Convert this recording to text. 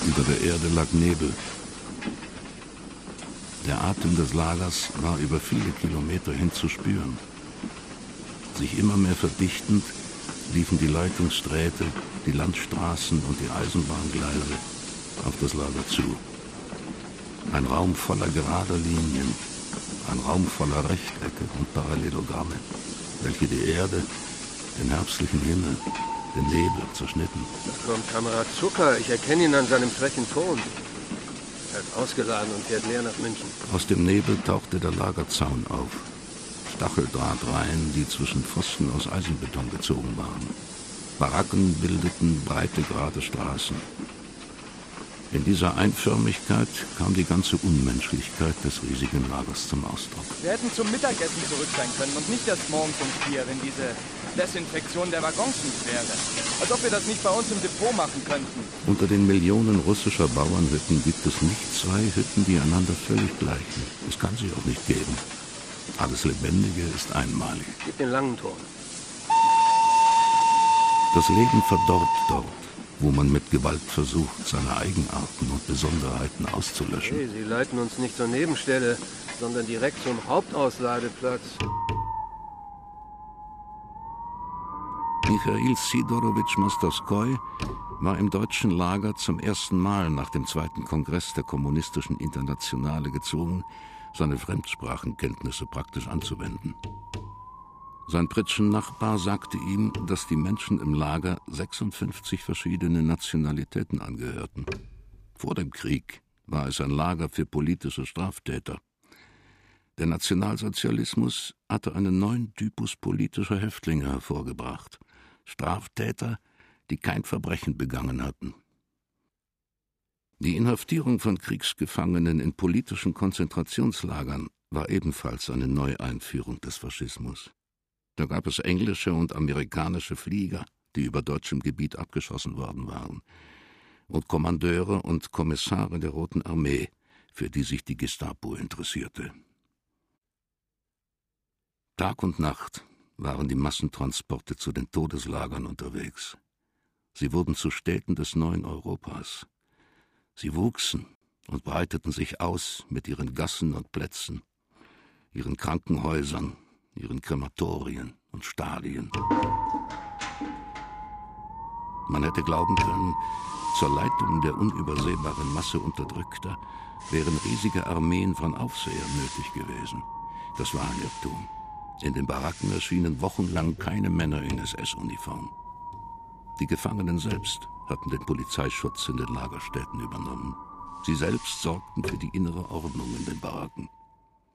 Über der Erde lag Nebel. Der Atem des Lagers war über viele Kilometer hin zu spüren. Sich immer mehr verdichtend liefen die Leitungsdrähte, die Landstraßen und die Eisenbahngleise auf das Lager zu. Ein Raum voller gerader Linien, ein Raum voller Rechtecke und Parallelogramme, welche die Erde, den herbstlichen Himmel, den Nebel zerschnitten. Da kommt Kamerad Zucker, ich erkenne ihn an seinem frechen Ton. Er ist ausgeladen und fährt leer nach München. Aus dem Nebel tauchte der Lagerzaun auf. Stacheldrahtreihen, die zwischen Pfosten aus Eisenbeton gezogen waren. Baracken bildeten breite, gerade Straßen. In dieser Einförmigkeit kam die ganze Unmenschlichkeit des riesigen Lagers zum Ausdruck. Wir hätten zum Mittagessen zurück sein können und nicht erst morgens um 4, wenn diese Desinfektion der Waggons nicht wäre. Als ob wir das nicht bei uns im Depot machen könnten. Unter den Millionen russischer Bauernhütten gibt es nicht zwei Hütten, die einander völlig gleichen. Das kann sich auch nicht geben. Alles Lebendige ist einmalig. Gib den langen Ton. Das Leben verdorrt dort, wo man mit Gewalt versucht, seine Eigenarten und Besonderheiten auszulöschen. Hey, Sie leiten uns nicht zur Nebenstelle, sondern direkt zum Hauptausladeplatz. Michail Sidorowitsch Mostoskoi war im deutschen Lager zum ersten Mal nach dem Zweiten Kongress der Kommunistischen Internationale gezwungen, seine Fremdsprachenkenntnisse praktisch anzuwenden. Sein Pritschen Nachbar sagte ihm, dass die Menschen im Lager 56 verschiedene Nationalitäten angehörten. Vor dem Krieg war es ein Lager für politische Straftäter. Der Nationalsozialismus hatte einen neuen Typus politischer Häftlinge hervorgebracht. Straftäter, die kein Verbrechen begangen hatten. Die Inhaftierung von Kriegsgefangenen in politischen Konzentrationslagern war ebenfalls eine Neueinführung des Faschismus. Da gab es englische und amerikanische Flieger, die über deutschem Gebiet abgeschossen worden waren, und Kommandeure und Kommissare der Roten Armee, für die sich die Gestapo interessierte. Tag und Nacht waren die Massentransporte zu den Todeslagern unterwegs. Sie wurden zu Städten des neuen Europas. Sie wuchsen und breiteten sich aus mit ihren Gassen und Plätzen, ihren Krankenhäusern, ihren Krematorien und Stadien. Man hätte glauben können, zur Leitung der unübersehbaren Masse Unterdrückter wären riesige Armeen von Aufsehern nötig gewesen. Das war ein Irrtum. In den Baracken erschienen wochenlang keine Männer in SS-Uniform. Die Gefangenen selbst hatten den Polizeischutz in den Lagerstätten übernommen. Sie selbst sorgten für die innere Ordnung in den Baracken.